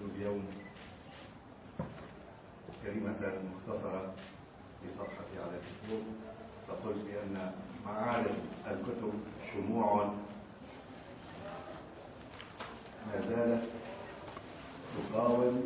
اليوم كلمة مختصرة في صفحتي على الفيسبوك، فقلت بأن معارض الكتب شموع ما زالت تقاوم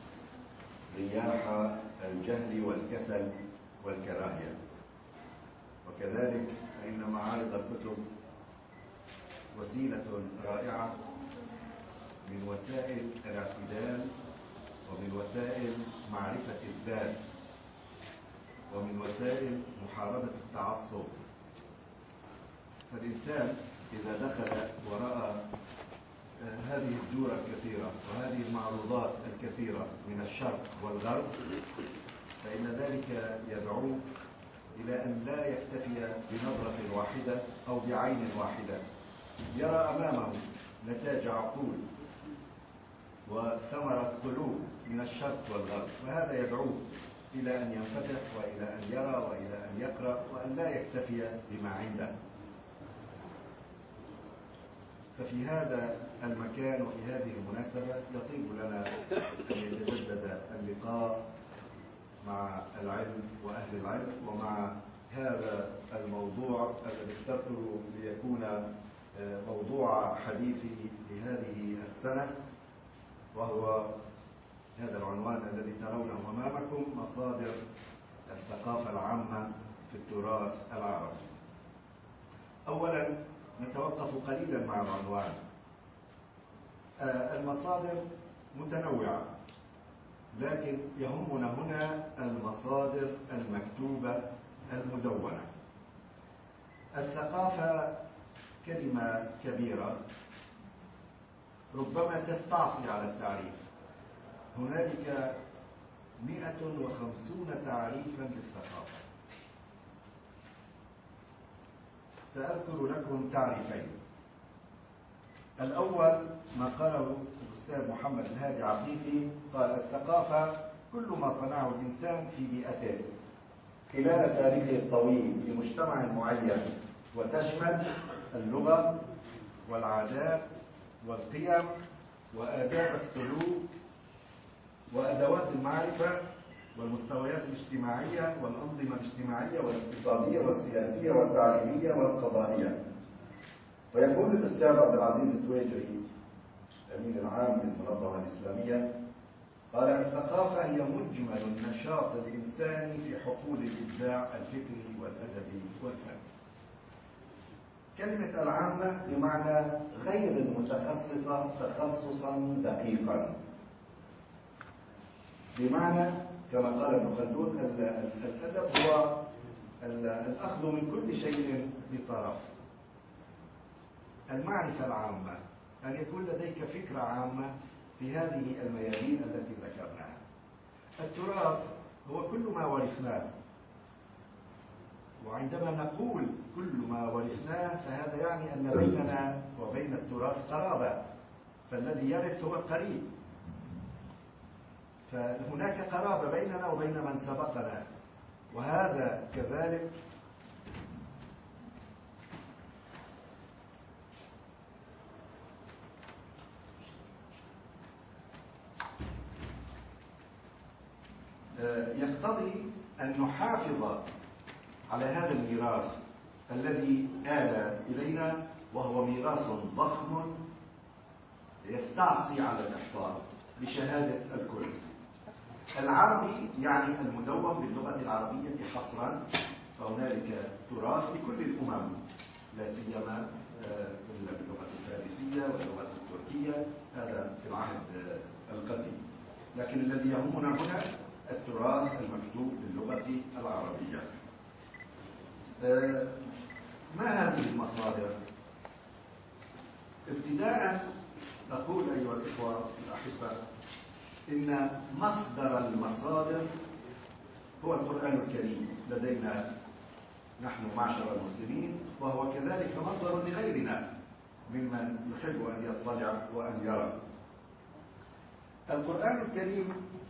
رياح الجهل والكسل والكراهية، وكذلك فإن معارض الكتب وسيلة رائعة من وسائل الاعتدال ومن وسائل معرفة الذات ومن وسائل محاربة التعصب. فالإنسان إذا دخل ورأى هذه الدور الكثيرة وهذه المعروضات الكثيرة من الشرق والغرب، فإن ذلك يدعو إلى أن لا يكتفي بنظرة واحدة أو بعين واحدة، يرى أمامه نتاج عقول وثمرة قلوب من الشرق والغرب، وهذا يدعوه إلى أن ينفتح وإلى أن يرى وإلى أن يقرأ وأن لا يكتفي بما عنده. ففي هذا المكان وفي هذه المناسبة يطيب لنا أن يتجدد اللقاء مع العلم وأهل العلم ومع هذا الموضوع الذي اخترته ليكون موضوع حديثي لهذه السنة، وهو هذا العنوان الذي ترونه أمامكم: مصادر الثقافة العامة في التراث العربي. أولا نتوقف قليلا مع العنوان. المصادر متنوعة، لكن يهمنا هنا المصادر المكتوبة المدونة. الثقافة كلمة كبيرة ربما تستعصي على التعريف. هنالك 150 تعريفا للثقافة. سأذكر لكم تعريفين. الأول ما قاله الأستاذ محمد الهادي عفيفي، قال: الثقافة كل ما صنعه الإنسان في بيئته خلال تاريخه الطويل في مجتمع معين، وتشمل اللغة والعادات والقيم وآداب السلوك وأدوات المعرفة والمستويات الاجتماعية والأنظمة الاجتماعية والاقتصادية والسياسية والتعليمية والقضائية. ويقول الأستاذ عبد العزيز التويجري الأمين العام للمنظمة الإسلامية، قال: الثقافة هي مجمل النشاط الإنساني في حقول الإبداع الفكري والأدبي والفني. كلمة العامة بمعنى غير المتخصصة تخصصا دقيقا، بمعنى كما قال ابن خلدون: الأدب هو الأخذ من كل شيء بطرف. المعرفة العامة أن يكون لديك فكرة عامة في هذه الميادين التي ذكرناها. التراث هو كل ما ورثناه، وعندما نقول كل ما ورثناه فهذا يعني أن بيننا وبين التراث قرابة، فالذي يرث هو القريب، فهناك قرابة بيننا وبين من سبقنا، وهذا كذلك يقتضي أن نحافظ على هذا الميراث الذي آل إلينا، وهو ميراث ضخم يستعصي على الإحصاء بشهادة الكل. العربي يعني المدون باللغة العربية حصرا، فهنالك تراث لكل الأمم، لا سيما باللغة الفارسية واللغة التركية، هذا في العهد القديم. لكن الذي يهمنا هنا التراث المكتوب باللغة العربية. ما هذه المصادر؟ ابتداء أقول أيها الإخوة الأحبة إن مصدر المصادر هو القرآن الكريم لدينا نحن معشر المسلمين، وهو كذلك مصدر لغيرنا ممن يحب أن يطلع وأن يرى. القرآن الكريم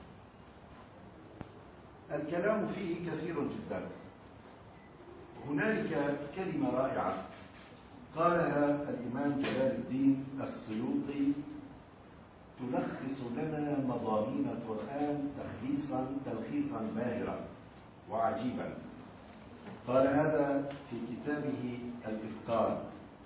الكلام فيه كثير جدا. هنالك كلمة رائعة قالها الإمام جلال الدين السيوطي تلخص لنا مضامين القرآن تلخيصا باهرا وعجيبا. قال هذا في كتابه الإتقان،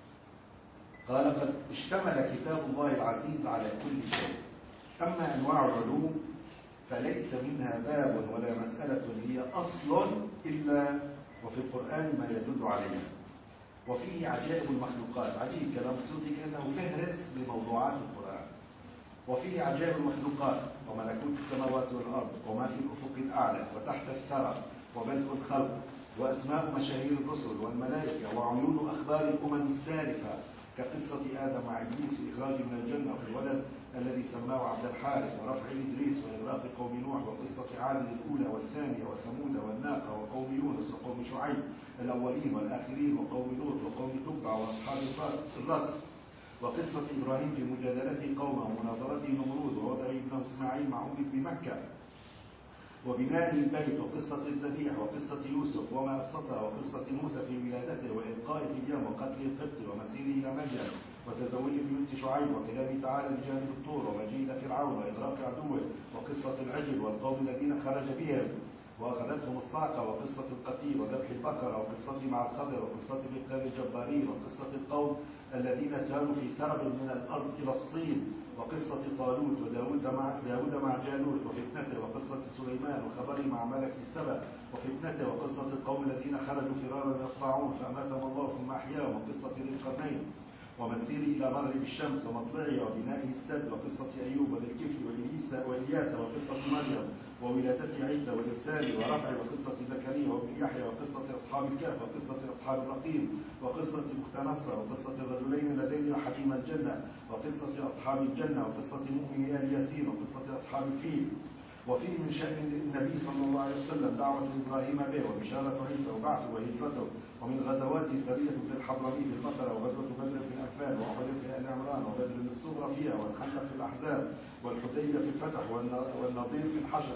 قال قد اشتمل كتاب الله العزيز على كل شيء، أما أنواع العلوم فليس منها باب ولا مسألة هي أصل إلا وفي القرآن ما يدل عليها، وفيه عجائب المخلوقات. عجيب كلام السيوطي كأنه فهرس لموضوعات القرآن. وفيه عجائب المخلوقات وملكوت السماوات والأرض وما في الأفق الأعلى وتحت الثرى وبدء الخلق وأسماء مشاهير الرسل والملائكة وعيون أخبار الأمم السالفة كقصة آدم مع إبليس وإخراجه من الجنة والولد الذي سماه عبد الحارث ورفع إدريس وإغراق قوم نوح وقصة عاد الأولى والثانية وثمود والناقة وقوم يونس وقوم شعيب الأولين والآخرين وقوم لوط وقوم تبع وأصحاب الرس وقصة إبراهيم في مجادلته قومه ومناظرته نمرود ووضع ابنه إسماعيل مع أمه بمكة وبناء البيت وقصة الذبيح وقصة يوسف وما أبسطها وقصة موسى في ولادته وإلقائه في اليم وقتل القبط ومسيره إلى مدين وتزوج بنت شعيب وكلامه تعالى بجانب الطور ومجيء فرعون وإغراق عدوه وقصة العجل والقوم الذين خرج بهم وأخذتهم الصاعقة وقصة القتيل وذبح البقرة وقصة مع الخضر وقصة بقتال الجبارين وقصة القوم الذين ساروا في سرب من الأرض إلى الصين وقصة طالوت وداود مع جالوت وفتنته وقصة سليمان وخبره مع ملك السبأ وفتنته وقصة القوم الذين خرجوا فرارا يصطاعون فأماتهم الله ثم أحياهم وقصة ذي القرنين ومسيره إلى مغرب الشمس ومطلعها وبنائه السد وقصة أيوب وذي الكفل وإلياس وقصة مريم وولادة عيسى والإرسال ورفع وقصة زكريا وابن يحيى وقصة أصحاب الكهف وقصة أصحاب الرقيم وقصة مختنصة وقصة الرجلين اللذين حكيم الجنة وقصة أصحاب الجنة وقصة مؤمن آل ياسين وقصة أصحاب الفيل. وفيه من شأن النبي صلى الله عليه وسلم دعوة إبراهيم به وبشارة عيسى وبعثه وهجرته ومن غزواته سرية في الحضرمي في البقرة وغزوة بدر في الأنفال وأحد في آل عمران وبدر الصغرى فيها والخندق في الأحزاب والحديبية في الفتح والنضير في الحشر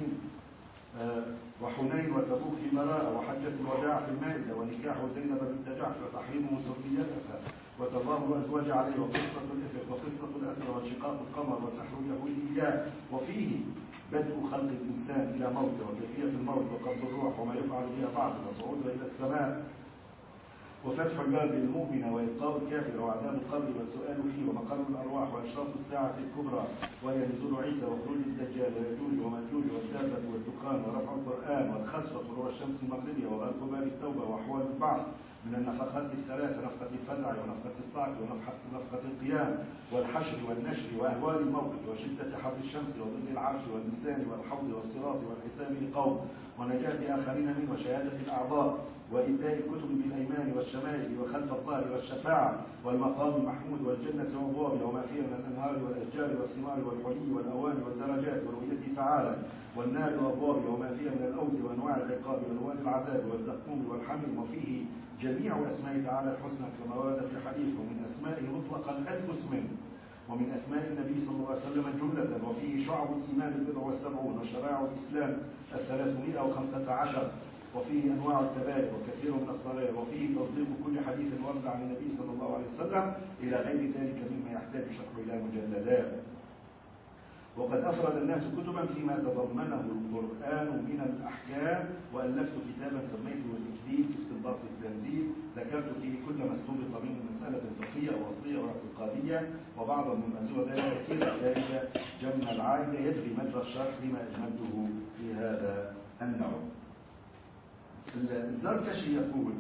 وحنين وتبوك في براءة وحجة الوداع في المائدة ونكاح زينب بنت جحش وتحريمه سريتها وتظاهر الأزواج عليه وقصة الإفك وقصة الأسرى وانشقاق القمر وسحر اليهود إياه. وفيه بدء خلق الإنسان إلى موته وكيفية الموت وقبض الروح وما يفعل بها بعد وصعودها إلى السماء وفتح الباب للمؤمن وإلقاء الكافر وعذاب القبر والسؤال فيه ومقر الأرواح وإشراف الساعة الكبرى وهي نزول عيسى وخروج الدجال ويجوج وماجوج والدابة والدخان ورفع القرآن والخسف وطلوع الشمس المغربية وغلق باب التوبة وأحوال البعث من النفخات الثلاث نفخة الفزع ونفخة الصعق ونفخة القيام والحشر والنشر وأهوال الموقف وشدة حر الشمس وظل العرش والميزان والحوض والصراط والحساب لقوم ونجاة آخرين منه وشهادة الأعضاء وإيتاء الكتب بالأيمان والشمائل وخلف الظهر والشفاعة والمقام المحمود والجنة وأبوابها وما فيها من الأنهار والأشجار والثمار والحلي والأواني والدرجات ورؤيته تعالى والنار وأبوابها وما فيها من الأود وأنواع العقاب وألوان العذاب والزقوم والحميم. وفيه جميع أسماء تعالى الحسنى كما ورد في حديث ومن أسمائه مطلقا 1000 اسم ومن أسماء النبي صلى الله عليه وسلم جملة. وفيه شعب الإيمان 70 وشرائع الإسلام 315 وفيه أنواع الكبائر وكثير من الصغائر وفيه تصديق كل حديث ورد عن النبي صلى الله عليه وسلم إلى غير ذلك مما يحتاج شرحه إلى مجلدات. وقد أفرد الناس كتبا فيما تضمنه القرآن من الأحكام وألفت كتابا سميته الإكليل في استنباط التنزيل ذكرت فيه كل ما استنبط منه مسألة فقهية وأصلية واعتقادية وبعضا مما سوى ذلك كلا ذلك جمع العائلة يجري مجرى الشرح لما أجملته في هذا النوع. الزركشي يقول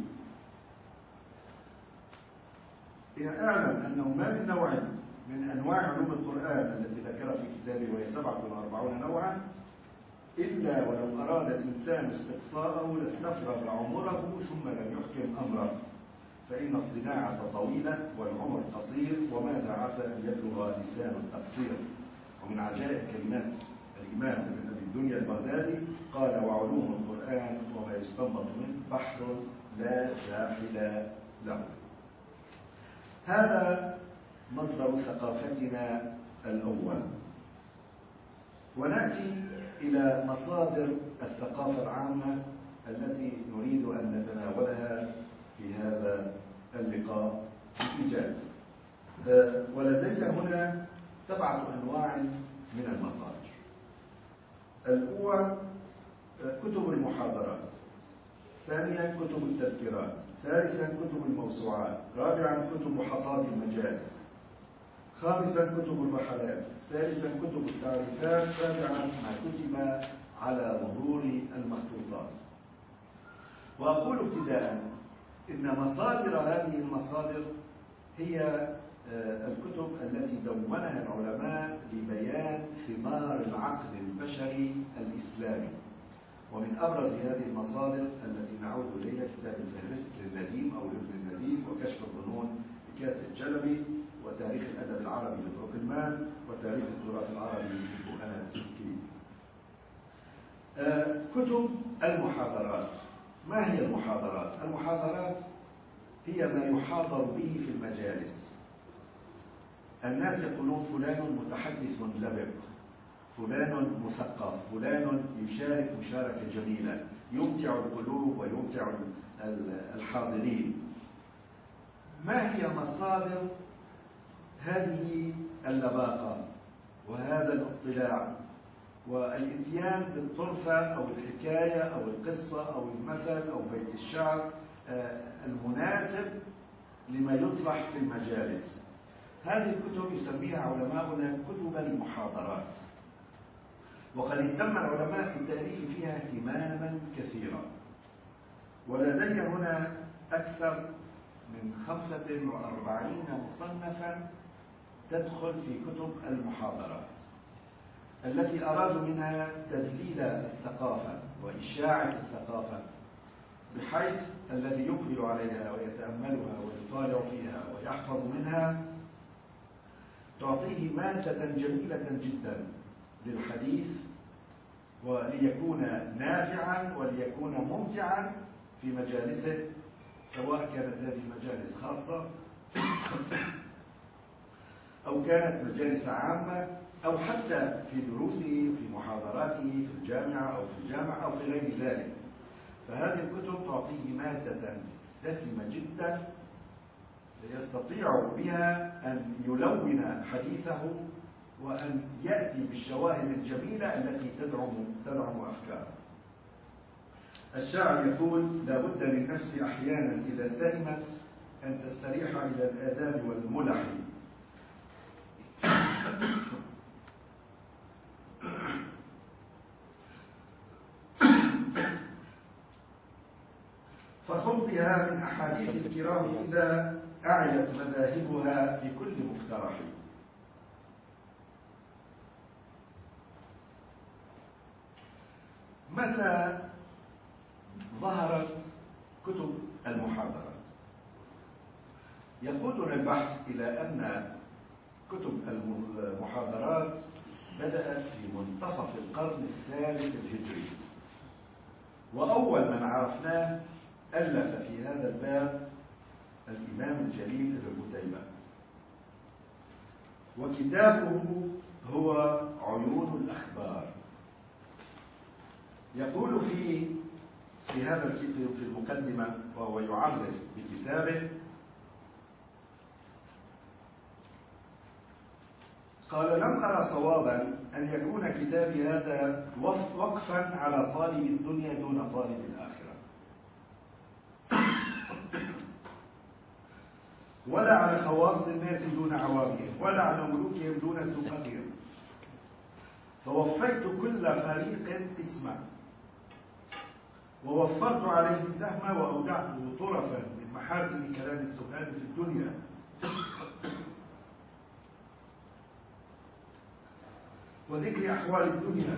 اعلم أنه ما من نوع من أنواع علوم القرآن التي ذكرها في كتابه وهي 47 نوعا إلا ولو أراد الإنسان استقصاءه لاستفرغ عمره ثم لم يحكم أمره فإن الصناعة طويلة والعمر قصير وماذا عسى أن يبلغ لسان التقصير. ومن عجائب كلمات الإمام ابن أبي الدنيا البغدادي قال وعلوم القرآن وما يستنبط منه بحر لا ساحل له. هذا مصدر ثقافتنا الأول. ونأتي إلى مصادر الثقافة العامة التي نريد أن نتناولها في هذا اللقاء بإيجاز. ولدي هنا 7 أنواع من المصادر. الأولى كتب المحاضرات، ثانيا كتب التذكيرات، ثالثا كتب الموسوعات، رابعا كتب حصاد المجالس، خامسا كتب الرحلات، سادسا كتب التعريفات، سابعا ما كتب على ظهور المخطوطات. وأقول ابتداء إن مصادر هذه المصادر هي الكتب التي دونها العلماء لبيان ثمار العقل البشري الإسلامي. ومن أبرز هذه المصادر التي نعود إليها كتاب الفهرست للنديم أو لابن النديم، وكشف الظنون لكاتب الجلبي، وتاريخ الأدب العربي لبروكلمان، وتاريخ التراث العربي لفؤاد سيسكي. كتب المحاضرات. ما هي المحاضرات؟ المحاضرات هي ما يحاضر به في المجالس. الناس يقولون فلان متحدث لبق، فلان مثقف، فلان يشارك مشاركة جميلة، يمتع القلوب ويمتع الحاضرين. ما هي مصادر هذه اللباقة وهذا الاطلاع والاتيان بالطرفة أو الحكاية أو القصة أو المثل أو بيت الشعر المناسب لما يطرح في المجالس؟ هذه الكتب يسميها علماؤنا كتب المحاضرات، وقد اهتم العلماء في التأليف فيها اهتماما كثيرا. ولدي هنا أكثر من 45 مصنفا تدخل في كتب المحاضرات، التي أرادوا منها تدليل الثقافة وإشاعة الثقافة، بحيث الذي يقبل عليها ويتأملها ويطالع فيها ويحفظ منها تعطيه مادة جميلة جدا للحديث، وليكون نافعا وليكون ممتعا في مجالسه، سواء كانت هذه المجالس خاصة أو كانت مجالس عامة، أو حتى في دروسه في محاضراته في الجامعة أو في الجامعة أو في غير ذلك. فهذه الكتب تعطيه مادة دسمة جدا يستطيع بها أن يلون حديثه وأن يأتي بالشواهد الجميلة التي تدعم أفكاره. الشاعر يقول: لا بد للنفس أحيانا إذا سلمت أن تستريح إلى الآداب والملح، فخذ بها من أحاديث الكرام إذا أعيت مذاهبها في كل مقترح. متى ظهرت كتب المحاضرات؟ يقودنا البحث إلى أن كتب المحاضرات بدأت في منتصف القرن الثالث الهجري، وأول من عرفناه ألف في هذا الباب الإمام الجليل ابن قتيبة، وكتابه هو عيون الأخبار. يقول في هذا الكتاب في المقدمة وهو يعرف بكتابه، قال: لم أرى صوابا أن يكون كتابي هذا وقفا على طالب الدنيا دون طالب الآخرة، ولا على خواص الناس دون عوامهم، ولا على ملوكهم دون سلطانهم، فوفيت كل فريق اسما، ووفرت عليه سهما، وأودعته طرفا من محاسن كلام السفهاء في الدنيا، وذكر أحوال الدنيا،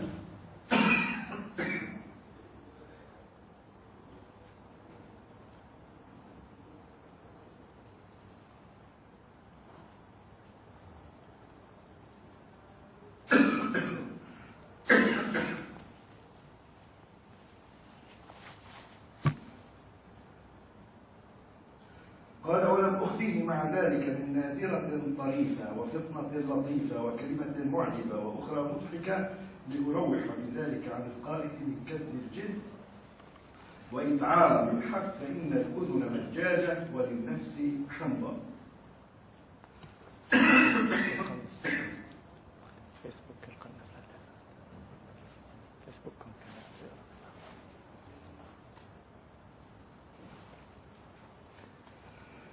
قال: ولم أخفيه مع ذلك من نادرة طريفة وفطنة لطيفة وكلمة معجبة وأخرى مضحكة لأروح بذلك عن القارئ من كذب الجد وإتعاب الحق، فإن الأذن مجاجة وللنفس حمضة.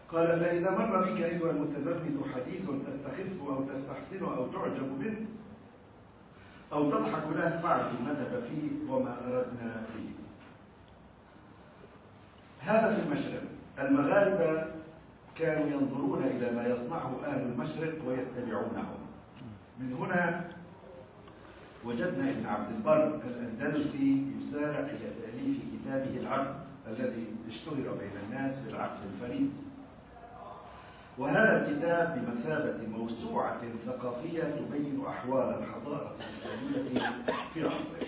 قال: فإذا مر بك أيها المتزمت حديث تستخف أو تستحسن أو تعجب منه أو تضحك له فاعرف المذهب فيه وما أردنا به. هذا في المشرق. المغاربة كانوا ينظرون إلى ما يصنعه أهل المشرق ويتبعونه. من هنا وجدنا ابن عبد البر الأندلسي يسارع إلى تأليف كتابه العقد الذي اشتهر بين الناس بالعقد الفريد. وهذا الكتاب بمثابة موسوعة ثقافية تبين أحوال الحضارة الإسلامية في عصره.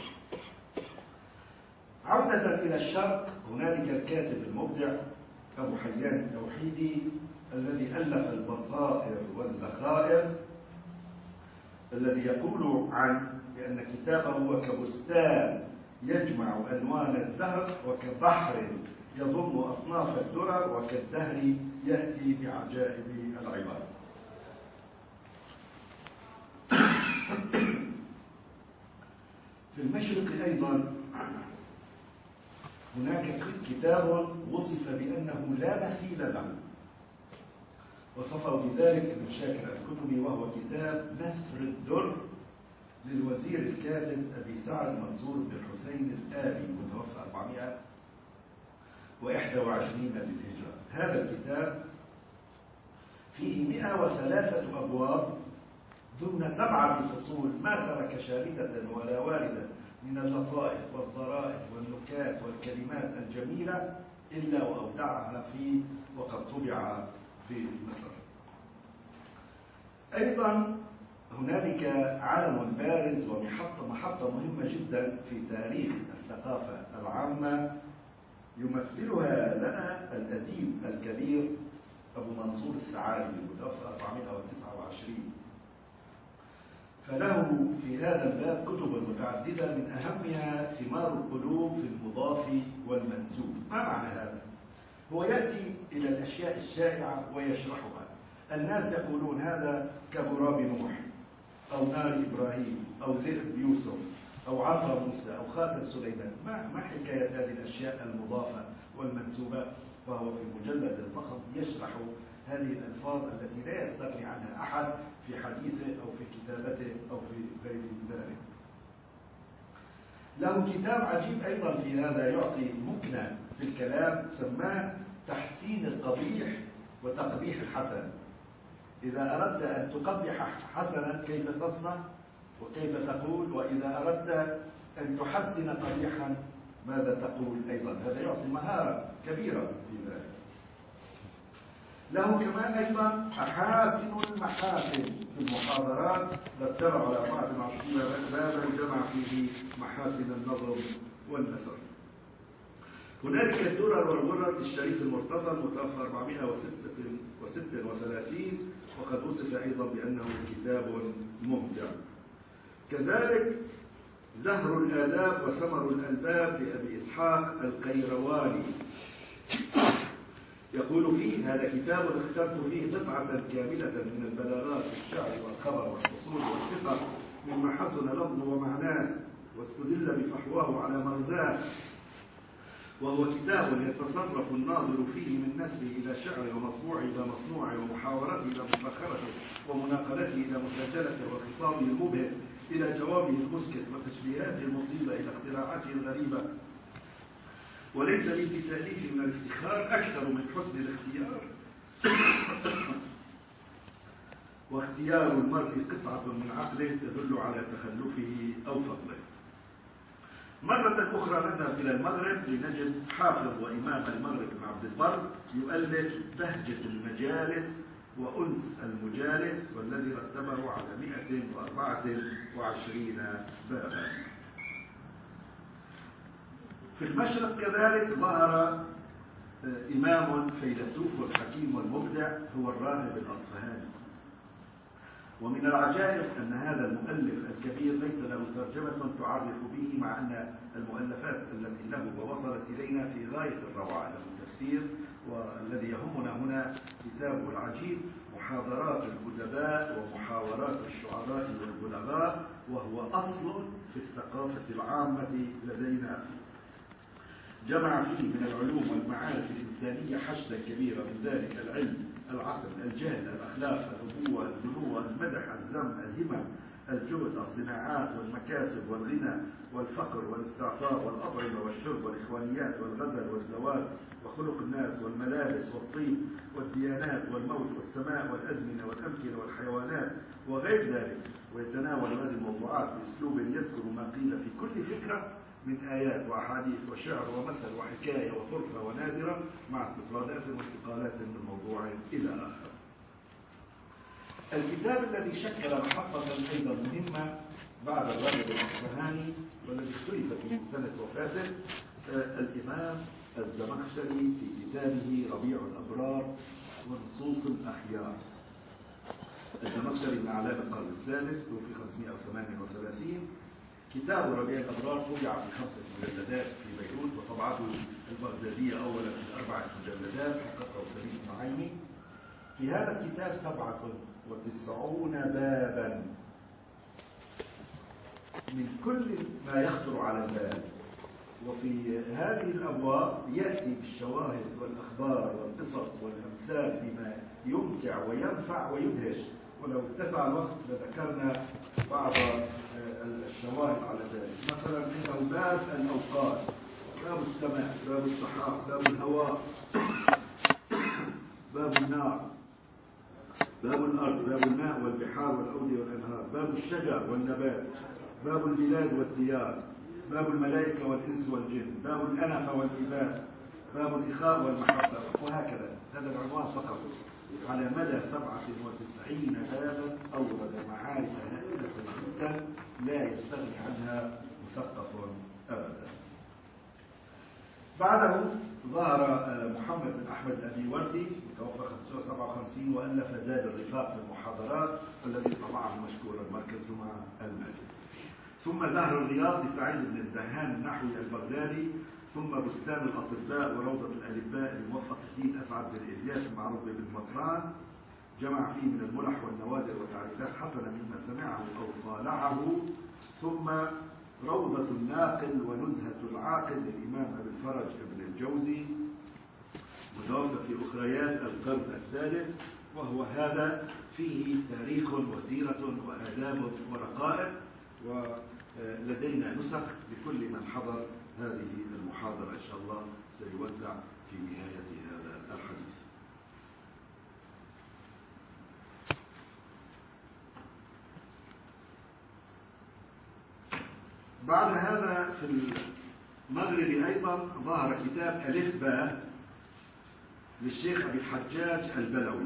عودة إلى الشرق، هنالك الكاتب المبدع أبو حيان التوحيدي الذي ألف البصائر والذخائر، الذي يقول عن بأن كتابه هو كبستان يجمع ألوان الزهر وكبحر يضم أصناف الدرر وكالدهر يأتي بعجائب العباد. في المشرق أيضا هناك كتاب وصف بأنه لا مثيل له، وصفه بذلك ابن شاكر الكتبي، وهو كتاب نثر الدر للوزير الكاتب أبي سعد منصور بن الحسين الآلي متوفى 421 للهجرة. هذا الكتاب فيه 103 أبواب ضمن 7 فصول، ما ترك شاردة ولا واردة من اللطائف والظرائف والنكات والكلمات الجميلة إلا وأودعها فيه، وقد طبع في مصر. أيضا هنالك علم بارز ومحطة مهمة جدا في تاريخ الثقافة العامة يمثلها لنا الأديب الكبير أبو منصور الثعالبي المتوفى 429. فله في هذا الباب كتب متعددة، من أهمها ثمار القلوب في المضاف والمنسوب. ما معنى هذا؟ هو يأتي إلى الأشياء الشائعة ويشرحها. الناس يقولون هذا كغراب نوح أو نار إبراهيم أو ذئب يوسف أو عصا موسى أو خاتم سليمان. ما حكاية هذه الأشياء المضافة والمنسوبة؟ فهو في مجلد ضخم يشرح هذه الألفاظ التي لا يستغني عنها أحد في حديثه أو في كتابته أو في غير ذلك. له كتاب عجيب أيضا في هذا، يعطي مكنة في الكلام، سماه تحسين القبيح وتقبيح الحسن. إذا أردت أن تقبح حسنا كيف تصنع وكيف تقول، وإذا أردت أن تحسن قبيحا ماذا تقول أيضا. هذا يعطي مهارة كبيرة في ذلك. له كمان أيضا محاسن المحاسن في المحاضرات، رتب على 24 بابا جمع فيه محاسن النظر والنثر. هنالك الدرر والغرر للشريف المرتضى المتوفى 436، وقد وصف أيضا بأنه كتاب ممتع. كذلك زهر الآداب وثمر الألباب لأبي إسحاق القيرواني، يقول فيه: هذا كتاب اخترت فيه قطعة كاملة من البلاغات في الشعر والخبر والفصول والثقة مما حسن لفظه ومعناه واستدل بفحواه على مغزاه، وهو كتاب يتصرف الناظر فيه من نثره إلى شعره ومطبوعه إلى مصنوعه ومحاورته إلى مفخرته ومناقلته إلى مسجلته وخطابه المبهر إلى جوابه المسكت وتشبيهاته المصيبة إلى اختراعاته الغريبة. وليس لي في تأليفه من الافتخار أكثر من حسن الاختيار واختيار المرء قطعة من عقله تدل على تخلفه أو فضله. مرة أخرى نذهب إلى المغرب لنجد حافظ وإمام المغرب بن عبد البر يؤلف بهجة المجالس وأنس المجالس، والذي رتبه على 124 بابا. في المشرق كذلك ظهر إمام فيلسوف والحكيم والمبدع هو الراهب الأصفهاني. ومن العجائب أن هذا المؤلف الكبير ليس له ترجمة تعرف به، مع أن المؤلفات التي له ووصلت إلينا في غاية الروعة. له تفسير، والذي يهمنا هنا كتابه العجيب محاضرات الأدباء ومحاورات الشعراء والبلغاء، وهو أصل في الثقافة العامة لدينا. جمع فيه من العلوم والمعارف الإنسانية الإنسانية حشدا كبيرا من ذلك: العلم، العقل، الجهل، الأخلاق، الأبوة، البنوة، المدح، الذم، الهمم، الجهد، الصناعات والمكاسب والغنى والفقر والاستعطاء والأطعمة والشرب والإخوانيات والغزل والزواج وخلق الناس والملابس والطيب والديانات والموت والسماء والأزمنة والأمكنة والحيوانات وغير ذلك. ويتناول هذه الموضوعات بأسلوب يذكر ما قيل في كل فكرة من آيات وأحاديث وشعر ومثل وحكاية وطرفة ونادرة مع استطرادات وانتقالات من موضوع إلى آخر. الكتاب الذي شكل محطة أيضا مهمة بعد الراغب الأصفهاني والذي اختلفت في سنة وفاته الإمام الزمخشري في كتابه ربيع الأبرار ونصوص الأخيار. الزمخشري من أعلام القرن السادس توفي 538. كتاب ربيع الأبرار طبع في 5 مجلدات في بيروت، وطبعته البغدادية أولا في 4 مجلدات حققه سليم النعيمي. في هذا الكتاب 97 بابا من كل ما يخطر على البال، وفي هذه الأبواب يأتي بالشواهد والأخبار والقصص والأمثال فيما يمتع وينفع ويدهش، ولو اتسع الوقت لذكرنا بعض الشواهد على ذلك. مثلا إنه باب الأوقات، باب السماء، باب السحاب، باب الهواء، باب النار، باب الأرض، باب الماء والبحار والأودية والأنهار، باب الشجر والنبات، باب البلاد والديار، باب الملائكة والإنس والجن، باب الأنفة والإباء، باب الإخاء والمحبة، وهكذا. هذا العنوان فقط على مدى 97 بابا أورد معارف هائلة جدا لا يستغني عنها مثقف أبدا. بعده ظهر محمد بن أحمد الأبي وردي متوفى 557 وألف زاد الرفاق في المحاضرات الذي طبعه مشكورا مركز مع المجد. ثم زهر الرياض لسعيد بن الدهان النحوي البغدادي، ثم بستان الأطباء وروضة الألباء لموفق الدين أسعد بن إلياس المعروف بن مطران، جمع فيه من الملح والنوادر وتعريفات حسنة مما سمعه أو طالعه. ثم روضة الناقل ونزهة العاقل للإمام أبي الفرج ابن الجوزي متوفى في أخريات القرن السادس، وهو هذا فيه تاريخ وسيرة وآداب ورقائق، ولدينا نسخ لكل من حضر هذه المحاضرة إن شاء الله سيوزع في نهاية هذا الحديث. بعد هذا في المغرب أيضا ظهر كتاب ألف باء للشيخ أبي الحجاج البلوي.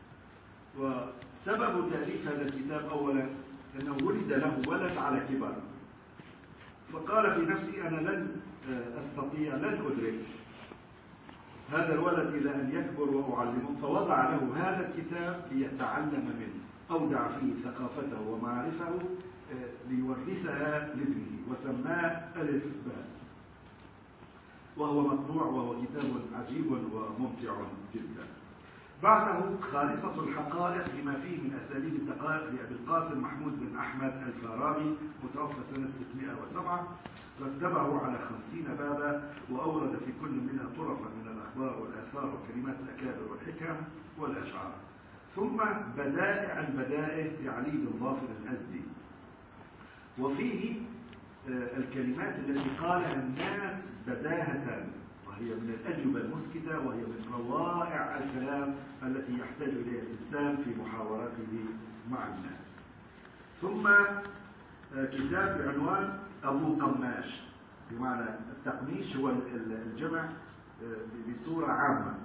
وسبب تأليف هذا الكتاب أولا أنه ولد له ولد على كبر، فقال في نفسي أنا لن أستطيع لن أدرك هذا الولد إلى أن يكبر وأعلمه، فوضع له هذا الكتاب ليتعلم منه، أودع فيه ثقافته ومعرفه ليورثها لابنه، وسماه ألف باء، وهو مطبوع وهو كتاب عجيب وممتع جدا. بعده خالصة الحقائق بما فيه من أساليب الدقائق لأبي القاسم محمود بن أحمد الفارابي متوفى سنة 607، رتبه على 50 بابا، وأورد في كل منها طرفا من الأخبار والآثار وكلمات الأكابر والحكم والأشعار. ثم بدائع البدائع لعلي بن ظافر الأزدي، وفيه الكلمات التي قالها الناس بداهة، وهي من الأجوبة المسكتة، وهي من روائع الكلام التي يحتاج إليها الإنسان في محاوراته مع الناس. ثم كتاب بعنوان أبو قماش، بمعنى التقميش هو الجمع بصورة عامة،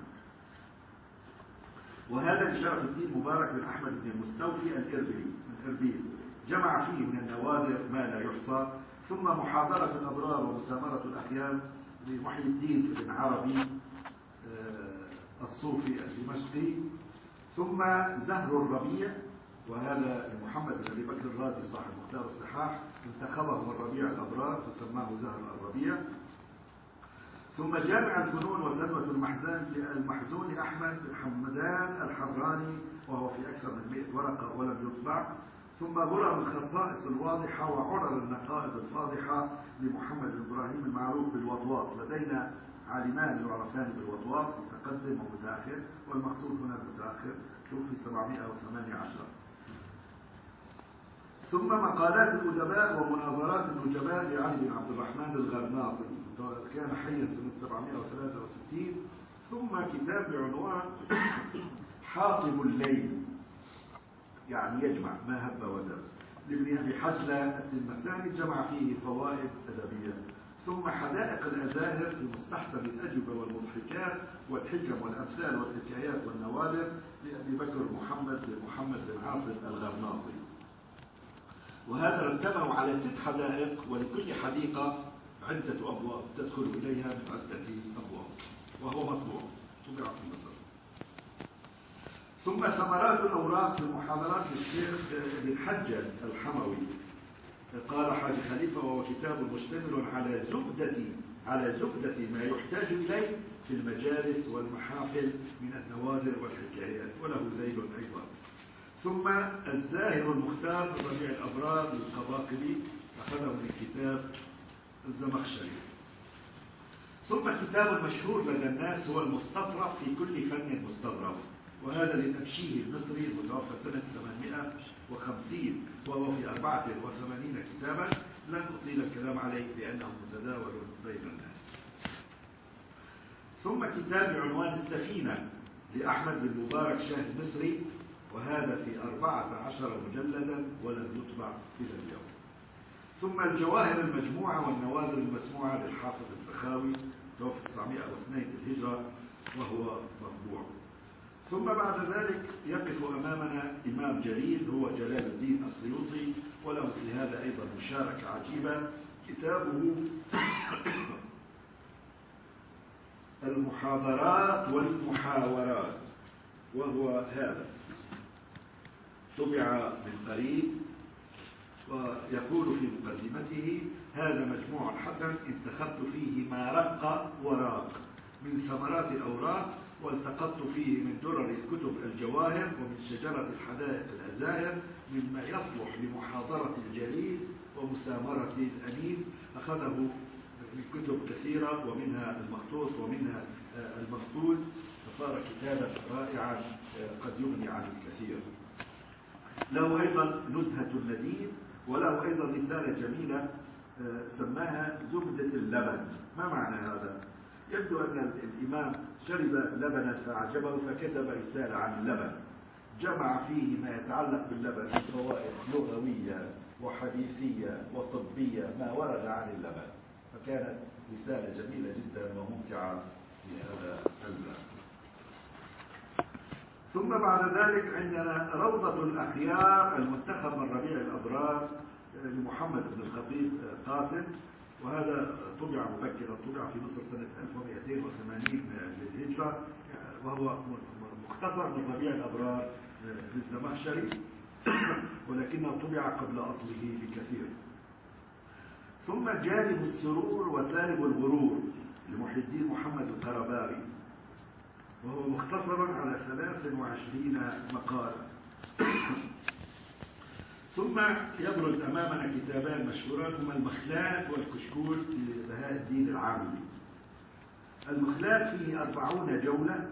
وهذا لشرف الدين مبارك بن أحمد بن المستوفي الإربيل من إربيل، جمع فيه من النوادر ما لا يحصى. ثم محاضرة الأبرار ومسامرة الأخيار لمحي الدين بن عربي الصوفي الدمشقي. ثم زهر الربيع، وهذا محمد بن أبي بكر الرازي صاحب مختار الصحاح انتخبه من ربيع الأبرار فسماه زهر الربيع. ثم جامع الفنون وسلوة المحزون أحمد بن حمدان الحراني، وهو في أكثر من 100 ورقة ولم يطبع. ثم غرر الخصائص الواضحة وعرر النقائض الفاضحة لمحمد بن إبراهيم المعروف بالوضواط. لدينا عالمان يعرفان بالوطواط متقدم ومتأخر، والمقصود هنا المتأخر، توفي 718. ثم مقالات الأدباء ومناظرات النجباء لعلي بن عبد الرحمن الغرناطي، كان حيا سنة 763. ثم كتاب بعنوان حاطب الليل، يعني يجمع ما هب ودب، لابن أبي حجلة المساني، جمع فيه فوائد أدبية. ثم حدائق الأزاهر في مستحسن الأجوبة والمضحكات والحكم والأمثال والحكايات والنوادر لأبي بكر محمد بن عاصم الغرناطي. وهذا رتبه على 6 حدائق، ولكل حديقة عدة أبواب تدخل إليها من عدة أبواب، وهو مطبوع طبع في مصر. ثم ثمرات الأوراق في محاضرات للشيخ ابن حجة الحموي، قال حاج خليفة، وهو كتاب مشتمل على زبدة ما يحتاج إليه في المجالس والمحافل من النوادر والحكايات، وله ذيل أيضا. ثم الزاهر المختار من ربيع الأبرار للقباقبي، أخذه من كتاب الزمخشري. ثم كتاب مشهور لدى الناس هو المستطرف في كل فن مستظرف، وهذا للأبشيري المصري المتوفى سنة 850، وهو في 84 كتابا، لن أطيل الكلام عليه لأنه متداول بين الناس. ثم كتاب بعنوان السفينة لأحمد بن مبارك شاه المصري، وهذا في 14 مجلدا ولم يطبع إلى اليوم. ثم الجواهر المجموعة والنوادر المسموعة للحافظ السخاوي، توفى 902 الهجرة، وهو مطبوع. ثم بعد ذلك يقف أمامنا إمام جليل هو جلال الدين السيوطي، وله في هذا أيضا مشاركة عجيبة، كتابه المحاضرات والمحاورات، وهو هذا طبع من قريب، ويقول في مقدمته: هذا مجموع حسن انتخبت فيه ما رق وراق من ثمرات الأوراق، والتقطت فيه من درر الكتب الجواهر، ومن شجرة الحدائق الأزاهر، مما يصلح لمحاضرة الجليس ومسامرة الأنيس. أخذه من كتب كثيرة، ومنها المخطوط ومنها المفقود، فصار كتابا رائعا قد يغني عن الكثير. له أيضا نزهة النديم، وله أيضا رسالة جميلة سماها زبدة اللبن. ما معنى هذا؟ يبدو أن الإمام شرب لبنا فأعجبه فكتب رسالة عن اللبن، جمع فيه ما يتعلق باللبن من فوائد لغوية وحديثية وطبية ما ورد عن اللبن، فكانت رسالة جميلة جدا وممتعة في هذا الباب. ثم بعد ذلك عندنا روضة الأخيار المنتخب من ربيع الأبرار لمحمد بن الخطيب قاسم، وهذا طبع مبكرا، طبع في مصر سنة 1280 للهجرة، وهو مختصر من ربيع الأبرار للزمخشري، ولكنه طبع قبل أصله بكثير. ثم جانب السرور وسالب الغرور لمحي الدين محمد القرباري، وهو مختصر على 23 مقالة. ثم يبرز أمامنا كتابان مشهوران هما المخلات والكشكول لبهاء الدين العاملي. المخلات فيه 40 جولة،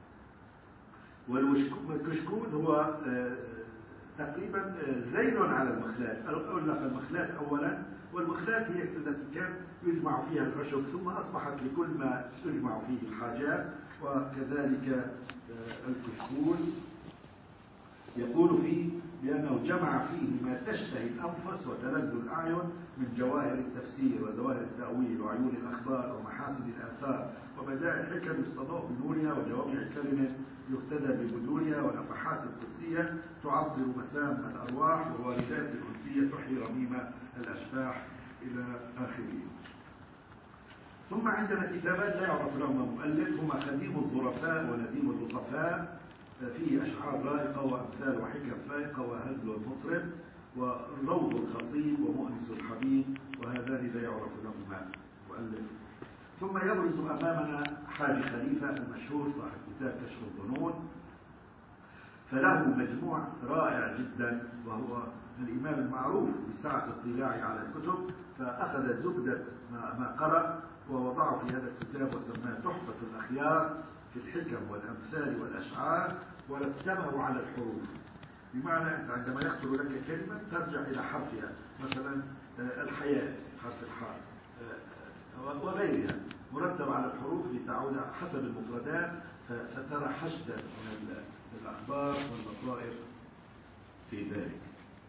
والكشكول هو تقريبا ذيل على المخلات. أقول لك المخلات أولا، والمخلات هي التي كان يجمع فيها العشب، ثم أصبحت لكل ما تجمع فيه الحاجات. وكذلك الكشكول يقول فيه بأنه جمع فيه ما تشتهي الأنفس وتلذ الأعين من جواهر التفسير وزواهر التأويل وعيون الأخبار ومحاسن الآثار وبدائع الحكم يستضاء بنورها وجوامع الكلمة يهتدى ببدورها ونفحات القدسية تعطر مسام الأرواح وواردات الأنسية تحيي رميم الأشباح إلى آخره. ثم عندنا كتابات لا يعرف لهما مؤلف، هما خديم الظرفاء ونديم اللطفاء، فيه أشعار رائقة وأمثال وحكم فائقة وهزل المطرب، والروض الخصيب ومؤنس الحبيب، وهذان لا يعرف لهما مؤلف. ثم يبرز أمامنا حاج خليفة المشهور صاحب كتاب كشف الظنون، فله مجموع رائع جدا، وهو الإمام المعروف بسعة اطلاعه على الكتب، فأخذ زبدة ما قرأ ووضعه في هذا الكتاب وسماه تحفة الأخيار في الحكم والأمثال والأشعار، ورتبه على الحروف. بمعنى أنت عندما يخطر لك كلمة ترجع إلى حرفها، مثلا الحياة حرف الحاء وغيرها، مرتب على الحروف لتعود حسب المفردات، فترى حشدا من الأخبار واللطائف في ذلك.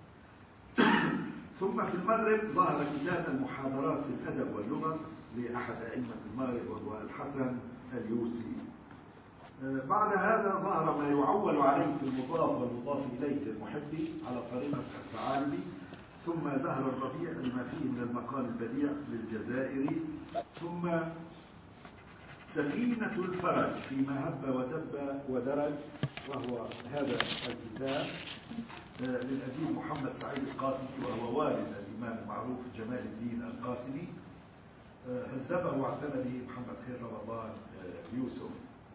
ثم في المغرب ظهر كتاب المحاضرات في الأدب واللغة لأحد أئمة المغرب وهو الحسن اليوسي. بعد هذا ظهر ما يعول عليه في المضاف والمضاف إليه في المحبي على طريقة الثعالبي. ثم زهر الربيع لما فيه من المقال البديع للجزائري. ثم سفينة الفرج فيما هب ودب ودرج، وهو هذا الكتاب للأديب محمد سعيد القاسمي، وهو والد الإمام المعروف جمال الدين القاسمي. هذبه واعتنى به محمد خير رمضان يوسف.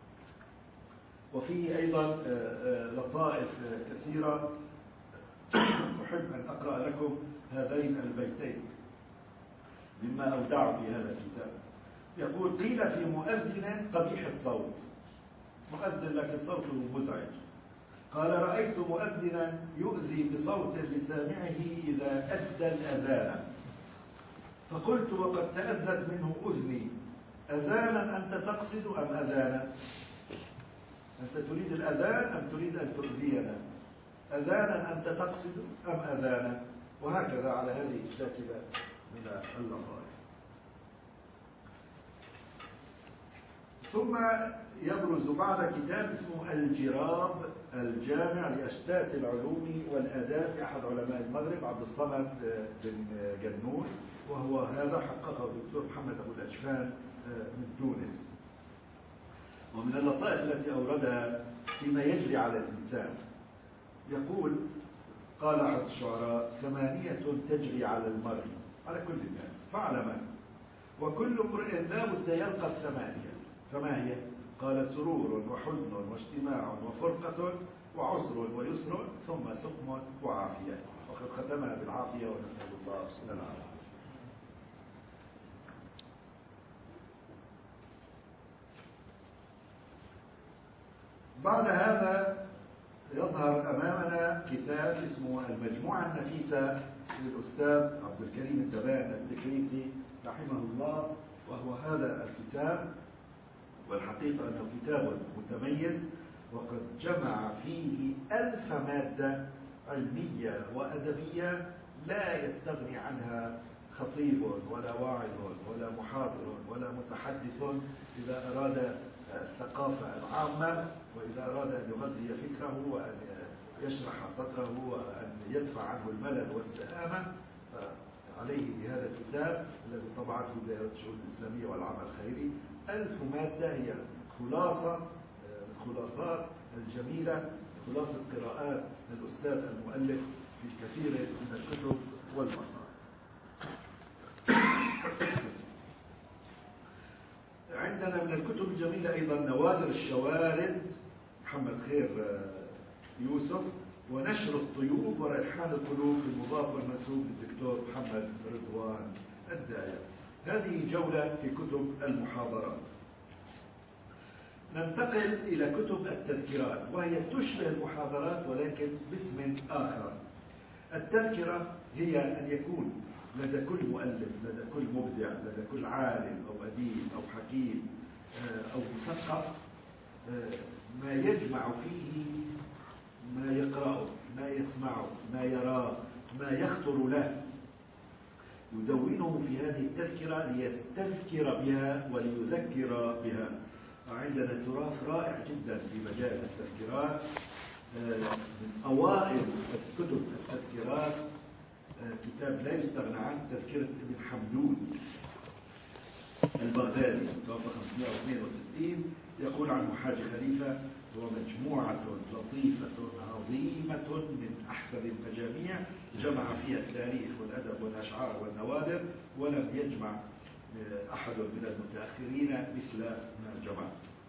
وفيه أيضا لطائف كثيرة. أحب أن أقرأ لكم هذين البيتين مما أودعه في هذا الكتاب. يقول: قيل في مؤذن قبيح الصوت، مؤذن لكن صوته مزعج، قال: رأيت مؤذنا يؤذي بصوت لسامعه إذا أدى الأذان، فقلت وقد تأذت منه أذني: أذانا أنت تقصد أم أذانا؟ أنت تريد الأذان أم تريد أن تؤذينا؟ أذانا أنت تقصد أم أذانا؟ وهكذا على هذه الشاكلة من اللطائف. ثم يبرز بعد كتاب اسمه الجراب الجامع لأشتات العلوم والآداب لأحد علماء المغرب عبد الصمد بن جنون، وهو هذا حققه الدكتور محمد أبو الأجفان من تونس. ومن اللطائف التي أوردها فيما يجري على الإنسان يقول: قال أحد الشعراء: 8 تجري على المرء، على كل الناس، فاعلم وكل امرئ لا بد يلقى 8. فما هي؟ قال: سرور وحزن واجتماع وفرقة وعسر ويسر ثم سقم وعافية. وقد ختمها بالعافية ونسأل الله العافية. بعد هذا يظهر أمامنا كتاب اسمه المجموعة النفيسة للأستاذ عبد الكريم التبان التكريتي رحمه الله، وهو هذا الكتاب. والحقيقة أنه كتاب متميز، وقد جمع فيه 1000 مادة علمية وأدبية لا يستغني عنها خطيب ولا واعظ ولا محاضر ولا متحدث إذا أراد الثقافة العامة، وإذا أراد أن يغذي فكره وأن يشرح صدره وأن يدفع عنه الملل والسآمة، فعليه بهذا الكتاب الذي طبعته دائرة الشؤون الإسلامية والعمل الخيري. 1000 مادة هي الخلاصات الجميلة، خلاصة قراءات الأستاذ المؤلف في كثير من الكتب والمصادر. عندنا من الكتب الجميلة أيضا نوادر الشوارد محمد خير يوسف، ونشر الطيوب وريحان القلوب في المضاف والمنسوب للدكتور محمد رضوان الداير. هذه جولة في كتب المحاضرات. ننتقل إلى كتب التذكيرات، وهي تشبه المحاضرات ولكن باسم آخر. التذكرة هي أن يكون لدى كل مؤلف، لدى كل مبدع، لدى كل عالم أو أديب أو حكيم أو مثقف ما يجمع فيه ما يقرأه، ما يسمعه، ما يراه، ما يخطر له، يدونه في هذه التذكرة ليستذكر بها وليذكر بها. عندنا تراث رائع جدا في مجال التذكيرات. من أوائل كتب التذكيرات كتاب لا يستغنى عنه، تذكرة ابن حمدون البغدادي توفى 562. يقول عنه حاج خليفة: هو مجموعة لطيفة عظيمة من أحسن المجاميع، جمع فيها التاريخ والأدب والأشعار والنوادر، ولم يجمع أحد من المتأخرين مثل ما جمع.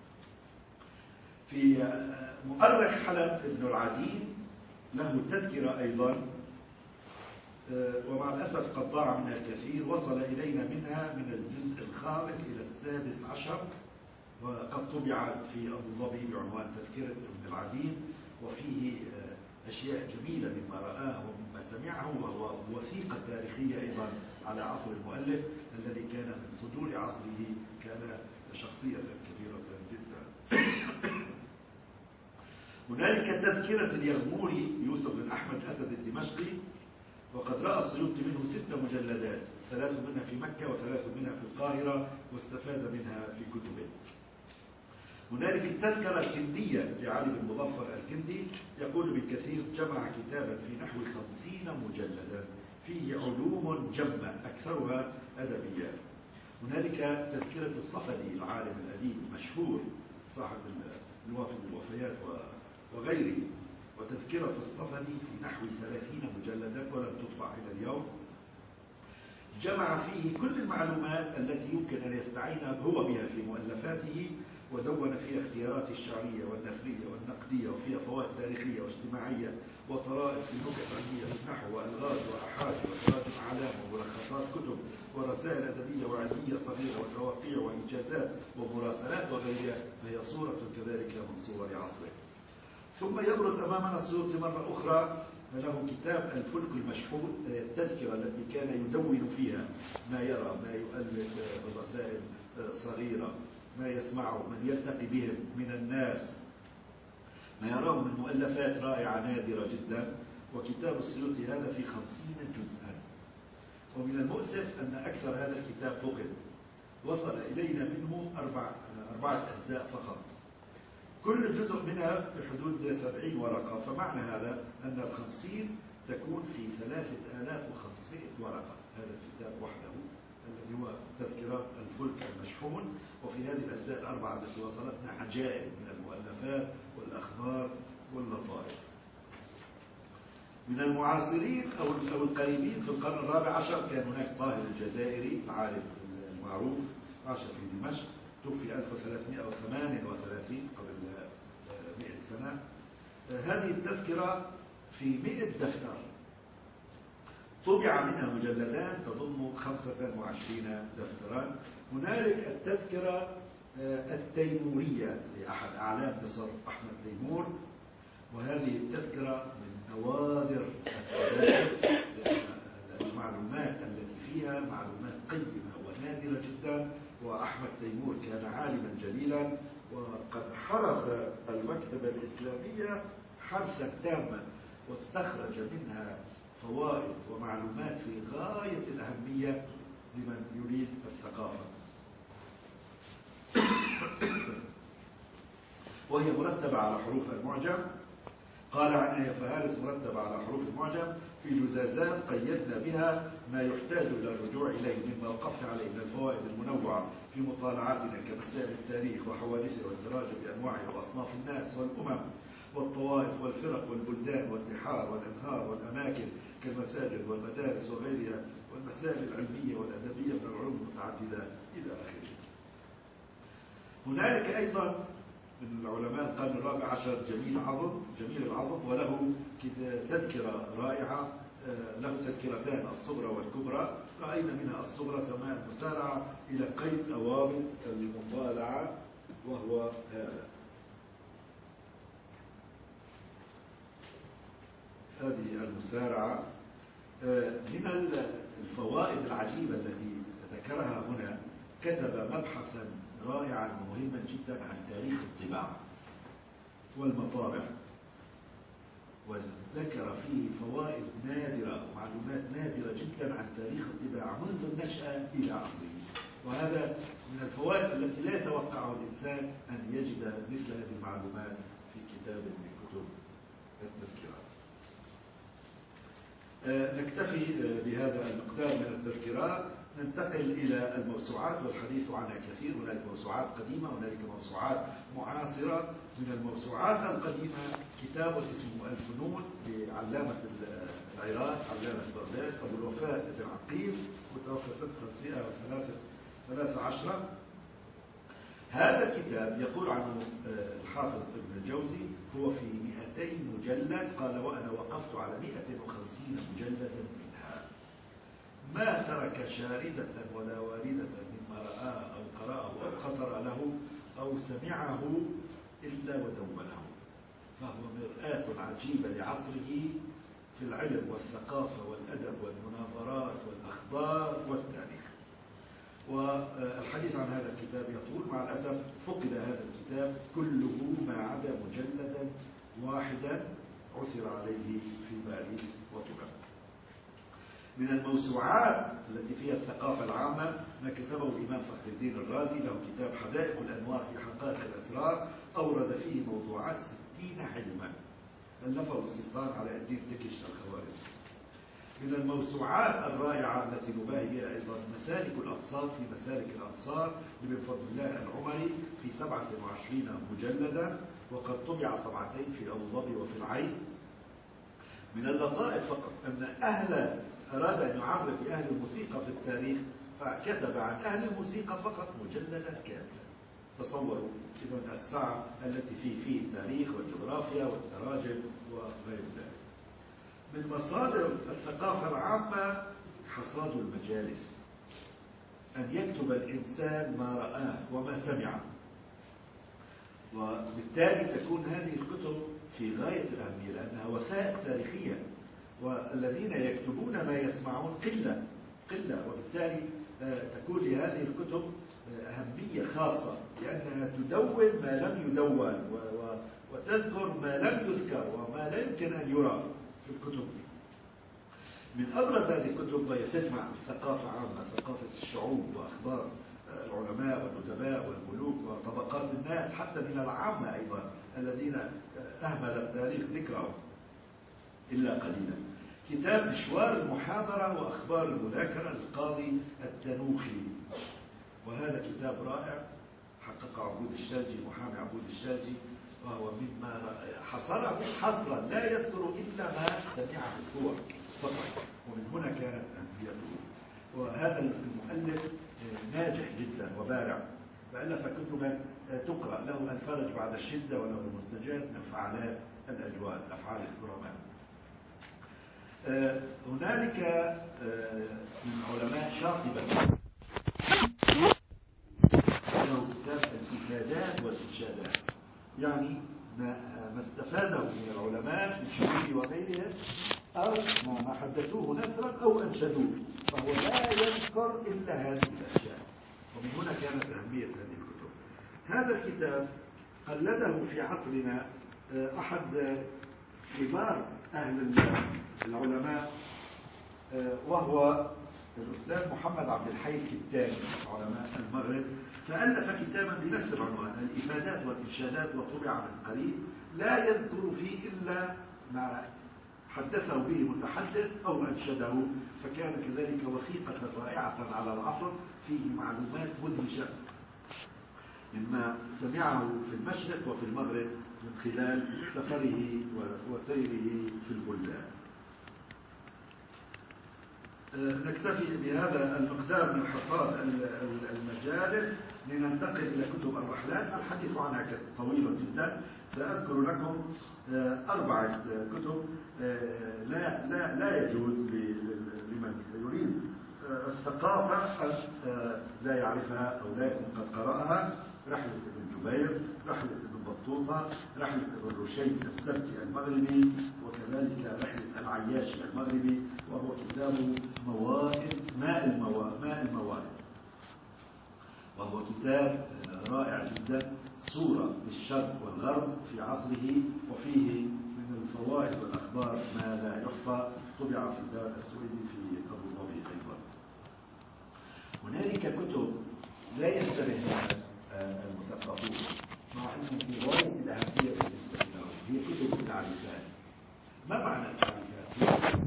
في مؤرخ حلب ابن العديد له تذكرة أيضا ومع الأسف قد ضاع منها الكثير. وصل إلينا منها من الجزء الخامس إلى السادس عشر، وقد طبعت في أبو ظبي بعنوان تذكرة ابن العديم، وفيه أشياء جميلة مما رآه ومما سمعه، وهو وثيقة تاريخية أيضا على عصر المؤلف الذي كان من صدور عصره، كان شخصية كبيرة جدا. هنالك تذكرة اليغموري يوسف بن أحمد أسد الدمشقي، وقد رأى السيوطي منه 6 مجلدات، 3 منها في مكة و3 منها في القاهرة، واستفاد منها في كتبه. هنالك التذكرة الكندية لعلي بن مظفر الكندي، يقول بالكثير جمع كتابا في نحو 50 مجلدا فيه علوم جمة أكثرها أدبيات. هنالك تذكرة الصفدي العالم الأديب المشهور صاحب الوافد الوفيات وغيره، وتذكرة الصفدي في نحو 30 مجلدا ولم تطبع إلى اليوم. جمع فيه كل المعلومات التي يمكن أن يستعين هو بها في مؤلفاته، ودون فيها اختيارات الشعرية والنثرية والنقدية، وفيها فوائد تاريخية واجتماعية وطرائف في نكت علمية في النحو وألغاز وأحاد وتراجم أعلام وملخصات كتب ورسائل أدبية وعلمية صغيرة وتوقيع وإنجازات ومراسلات وغيرها، فهي صورة كذلك من صور عصره. ثم يبرز أمامنا السيوطي مرة أخرى له كتاب الفلك المشحون، التذكرة التي كان يدون فيها ما يرى، ما يؤلف برسائل صغيرة، ما يسمعه، من يلتقي بهم من الناس، ما يراه من مؤلفات رائعة نادرة جدا. وكتاب السيوطي هذا في 50 جزءا، ومن المؤسف أن أكثر هذا الكتاب فقد، وصل إلينا منه 4 أجزاء فقط، كل جزء منها بحدود 70 ورقة، فمعنى هذا أن 50 تكون في 3500 ورقة. هذا الكتاب وحده الذي هو تذكرة الفلك المشحون، وفي هذه الأجزاء ال4 التي وصلتنا عجائب من المؤلفات والأخبار واللطائف. من المعاصرين أو القريبين في القرن الرابع عشر كان هناك طاهر الجزائري العالم المعروف، عاش في دمشق، توفي 1338 قبل 100 سنة. هذه التذكرة في 100 دفتر، طبع منها مجلدان تضم 25 دفترا. هنالك التذكرة التيمورية لأحد أعلام مصر أحمد تيمور، وهذه التذكرة من نوادر التذاكر، المعلومات التي فيها معلومات قيمة ونادرة جدا. وأحمد تيمور كان عالما جليلا، وقد حرث المكتبة الإسلامية حرثا تاما، واستخرج منها فوائد ومعلومات في غاية الأهمية لمن يريد الثقافة. وهي مرتبة على حروف المعجم. قال عنها فهارس مرتبة على حروف المعجم في جزازات قيدنا بها ما يحتاج إلى الرجوع إليه مما وقفنا عليه من الفوائد المنوعة في مطالعاتنا كمسائل التاريخ وحوادثه والتراجم بأنواعه وأصناف الناس والأمم والطوائف والفرق والبلدان والبحار والأنهار والأماكن كالمساجد والمدارس وغيرها، والمسائل العلمية والأدبية من العلوم المتعددة إلى آخره. هنالك أيضا من العلماء القرن الرابع عشر جميل العظم، وله تذكرة رائعة، له تذكرتان الصغرى والكبرى. رأينا منها الصغرى سماها المسارعة إلى قيد أوامر المطالعة، وهو هذه المسارعة. من الفوائد العجيبة التي ذكرها هنا، كتب مبحثا رائعا ومهما جدا عن تاريخ الطباعة والمطابع، وذكر فيه فوائد نادرة ومعلومات نادرة جدا عن تاريخ الطباعة منذ النشأة إلى عصره. وهذا من الفوائد التي لا يتوقعه الإنسان أن يجد مثل هذه المعلومات في كتاب من كتب التذكرات. نكتفي بهذا المقدار من التذكرات، ننتقل إلى الموسوعات والحديث عنها كثير. هنالك موسوعات قديمة، هنالك موسوعات معاصرة. من الموسوعات القديمة كتاب اسمه الفنون لعلامة العراق، علامة بغداد، أبو الوفاء بن عقيل، متوفى سنة 513. هذا الكتاب يقول عنه الحافظ ابن الجوزي هو في 200 مجلد، قال وأنا وقفت على 150 مجلدا منها، ما ترك شاردة ولا واردة مما رآه أو قرأه أو خطر له أو سمعه إلا ودونه، فهو مرآة عجيبة لعصره في العلم والثقافة والأدب والمناظرات والأخبار والتاريخ. والحديث عن هذا الكتاب يطول، مع الأسف فقد هذا الكتاب كله ما عدا مجلدا واحدا عثر عليه في باريس وطبع. من الموسوعات التي فيها الثقافة العامة ما كتبه الإمام فخر الدين الرازي، له كتاب حدائق الأنوار في حقائق الأسرار، أورد فيه موضوعات 60 علما ألفه السلطان على الدين تكش الخوارزمي. من الموسوعات الرائعة التي نباهي بها أيضا مسالك الأنصار في مسالك الأنصار لابن فضل الله العمري في 27 مجلدا، وقد طبع طبعتين في أبو ظبي وفي العين. من اللطائف فقط أن أراد أن يعرف بأهل الموسيقى في التاريخ، فكتب عن أهل الموسيقى فقط مجلدا كاملا. تصوروا إذن السعة التي فيه التاريخ والجغرافيا والتراجم وغير ذلك. من مصادر الثقافة العامة حصاد المجالس، أن يكتب الإنسان ما رآه وما سمعه، وبالتالي تكون هذه الكتب في غاية الأهمية لأنها وثائق تاريخية، والذين يكتبون ما يسمعون قلة، وبالتالي تكون لهذه الكتب أهمية خاصة لأنها تدون ما لم يدون وتذكر ما لم يذكر وما لا يمكن أن يرى في الكتب دي. من أبرز هذه الكتب وهي تجمع ثقافة عامة، ثقافة الشعوب وأخبار العلماء والأدباء والملوك وطبقات الناس حتى من العامة أيضا الذين أهمل التاريخ ذكرهم إلا قليلا. كتاب مشوار المحاضرة وأخبار المذاكرة للقاضي التنوخي، وهذا كتاب رائع حقق عبود الشالجي، محامي عبود الشالجي، وهو مما حصره حصرا لا يذكر إلا ما سمعه هو فقط، ومن هنا كانت أهميته. وهذا المؤلف ناجح جدا وبارع، فألف كتبا تقرأ، له الفرج بعد الشدة وله المستجاد من فعالات الأجواد، أفعال الكرماء. هنالك من علماء شاطبة له كتاب الإفادات والإنشادات، يعني ما استفاده من العلماء من شعوره وغيرهم أو ما حدثوه نثرا أو أنشدوه، فهو لا يذكر إلا هذه الأشياء، ومن هنا كانت أهمية هذه الكتب. هذا الكتاب قلده في عصرنا أحد كبار أهل العلماء، وهو الأستاذ محمد عبد الحي الكتاني، علماء المغرب، فألف كتابا بنفس العنوان الإفادات والإنشادات، وطبع من قريب، لا يذكر فيه إلا ما حدثه به متحدث أو أنشده، فكان كذلك وثيقة رائعة على العصر فيه معلومات مدهشة مما سمعه في المشرق وفي المغرب من خلال سفره وسيره في البلدان. نكتفي بهذا المقدار من حصاد المجالس لننتقل إلى كتب الرحلات. الحديث عنها طويل جدا، سأذكر لكم 4 كتب لا يجوز لمن يريد الثقافة لا يعرفها أو لا يكون قد قرأها. رحلة ابن جبير، رحلة ابن بطوطة، رحلة ابن رشيد السبتي المغربي، وكذلك رحلة العياشي المغربي، وهو كتاب ماء المواهب، وهو كتاب رائع جدا، صورة للشرق والغرب في عصره، وفيه من الفوائد والأخبار ما لا يحصى. طبع في الدار السعودي في أبو ظبي أيضا. هنالك كتب لا ينتبه لها المثقفون مع أنه في غاية الأهمية بالنسبة لهم، هي كتب التعريفات. ما معنى التعريفات؟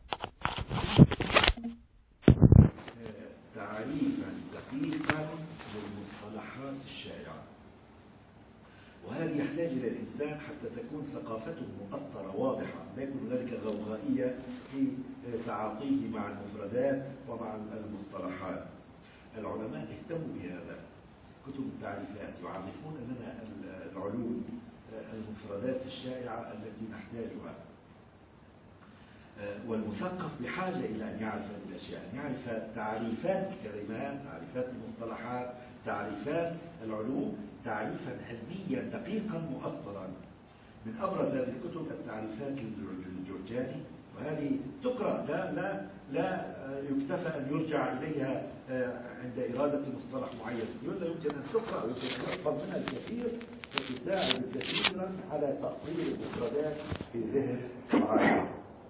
تعريفا دقيقا للمصطلحات الشائعة، وهذا يحتاج إلى الإنسان حتى تكون ثقافته مؤطرة واضحة، لا يكون هنالك غوغائية في تعاطيه مع المفردات ومع المصطلحات. العلماء اهتموا بهذا، كتب التعريفات يعرفون لنا العلوم الشائعة التي نحتاجها. والمثقف بحاجة إلى أن يعرف هذه الأشياء، أن يعرف تعريفات الكلمات، تعريفات المصطلحات، تعريفات العلوم تعريفا علميا دقيقا مؤصلا. من أبرز هذه الكتب التعريفات للجرجاني، وهذه تقرأ، لا يكتفى أن يرجع إليها عند إرادة مصطلح معين، يمكن أن تقرأ ويمكن أن يحفظ منها الكثير وتساعد كثيرا على تأصيل المفردات في ذهن العالم.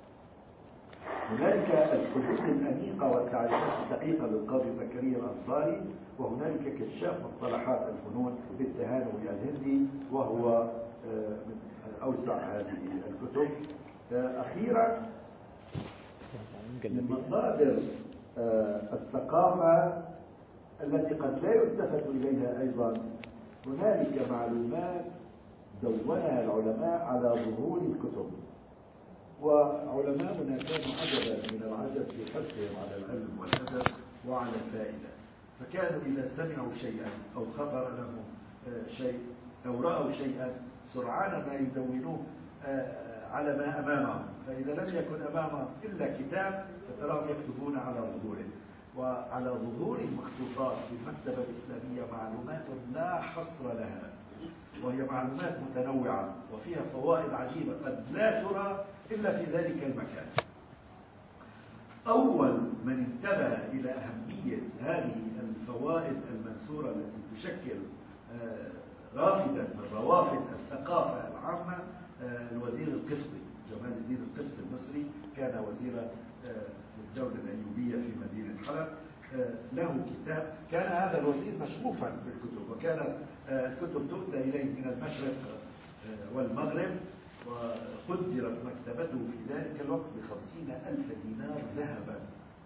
هنالك الحدود الأنيقة والتعريفات الدقيقة للقاضي زكريا الأنصاري، وهنالك كشاف مصطلحات الفنون بالتهانوي الهندي، وهو من أوسع هذه الكتب. أخيرا من مصادر الثقافة التي قد لا يلتفت إليها أيضا، هنالك معلومات دونها العلماء على ظهور الكتب، وعلماؤنا كانوا عجبا من العجب في حرصهم على العلم والأدب وعلى الفائدة، فكانوا إذا سمعوا شيئا أو خطر لهم شيء أو رأوا شيئا سرعان ما يدونوه على ما أمامهم، فإذا لم يكن أمامهم إلا كتاب فتراهم يكتبون على ظهوره. وعلى ظهور المخطوطات في المكتبة الإسلامية معلومات لا حصر لها، وهي معلومات متنوعة وفيها فوائد عجيبة قد لا ترى إلا في ذلك المكان. أول من انتبه إلى أهمية هذه الفوائد المنثورة التي تشكل رافدا من روافد الثقافة العامة الوزير القفطي، جمال الدين القفطي المصري، كان وزيرا في الدولة الأيوبية في مدينة حلب. له كتاب، كان هذا الوزير مشغوفا بالكتب، وكان الكتب تؤتى إليه من المشرق والمغرب، وقدرت مكتبته في ذلك الوقت ب50,000 دينار ذهبا.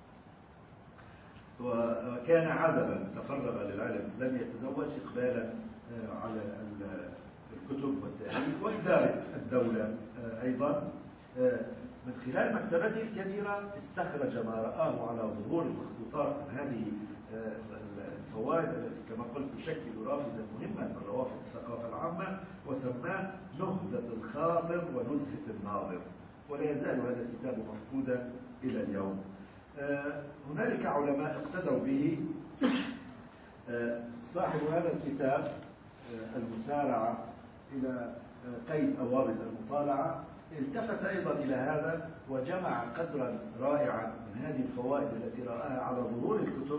وكان عزبا تفرغ للعلم، لم يتزوج، إقبالا على الكتب والتأليف وإدارة الدولة أيضا. من خلال مكتبته الكبيرة استخرج ما رآه على ظهور المخطوطات من هذه الفوائد التي كما قلت تشكل رافدا مهما من روافد الثقافة العامة، وسماه نهزة الخاطر ونزهة الناظر، ولا يزال هذا الكتاب مفقودا إلى اليوم. هنالك علماء اقتدوا به. صاحب هذا الكتاب المسارعة إلى قيد أوابد المطالعة التفت أيضا إلى هذا وجمع قدرا رائعا من هذه الفوائد التي رآها على ظهور الكتب،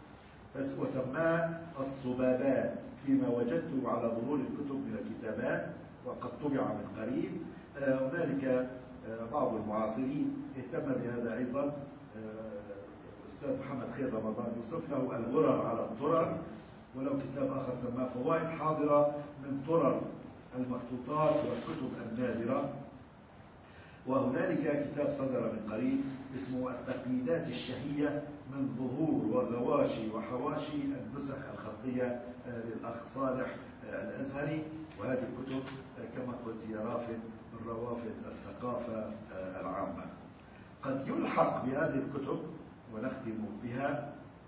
وسماه الصبابات فيما وجدته على ظهور الكتب من الكتابات، وقد طبع من قريب. هنالك بعض المعاصرين اهتم بهذا أيضا، الأستاذ محمد خير رمضان يوسف له الغرر على الطرر، ولو كتاب آخر سماه فوائد حاضرة من طرر المخطوطات والكتب النادرة. وهنالك كتاب صدر من قريب اسمه التقليدات الشهية من ظهور وغواشي وحواشي النسخ الخطية للأخ صالح الأزهري. وهذه الكتب كما قلت هي رافد من روافد الثقافة العامة. قد يلحق بهذه الكتب ونختم بها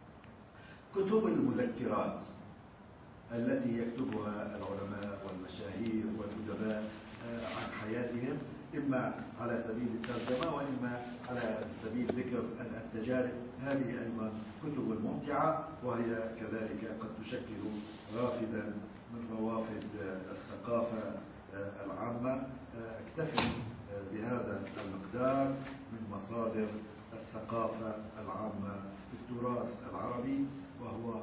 كتب المذكرات التي يكتبها العلماء والمشاهير والأدباء عن حياتهم، إما على سبيل الترجمة وإما على سبيل ذكر التجارب. هذه أيضا كتب ممتعة، وهي كذلك قد تشكل رافدا من روافد الثقافة العامة. اكتفي بهذا المقدار من مصادر الثقافة العامة في التراث العربي، وهو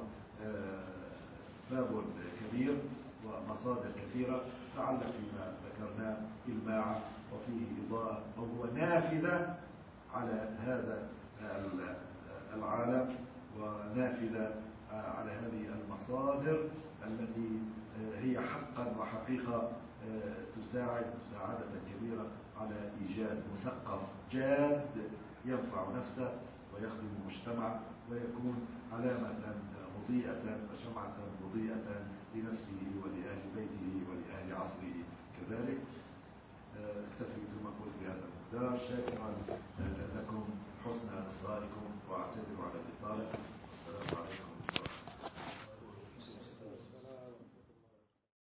باب كبير ومصادر كثيرة، لعل فيما ذكرناه إلماع وفيه إضاءة، وهو نافذة على هذا العالم ونافذة على هذه المصادر التي هي حقا وحقيقة تساعد مساعدة كبيرة على إيجاد مثقف جاد ينفع نفسه ويخدم المجتمع ويكون علامة مضيئة وشمعة مضيئة لنفسه ولأهل بيته ولأهل عصره كذلك. اكتفي كما قلت بهذا المقدار، شاكرا لكم حسن إصغائكم واعتذر على الإطالة. والسلام عليكم.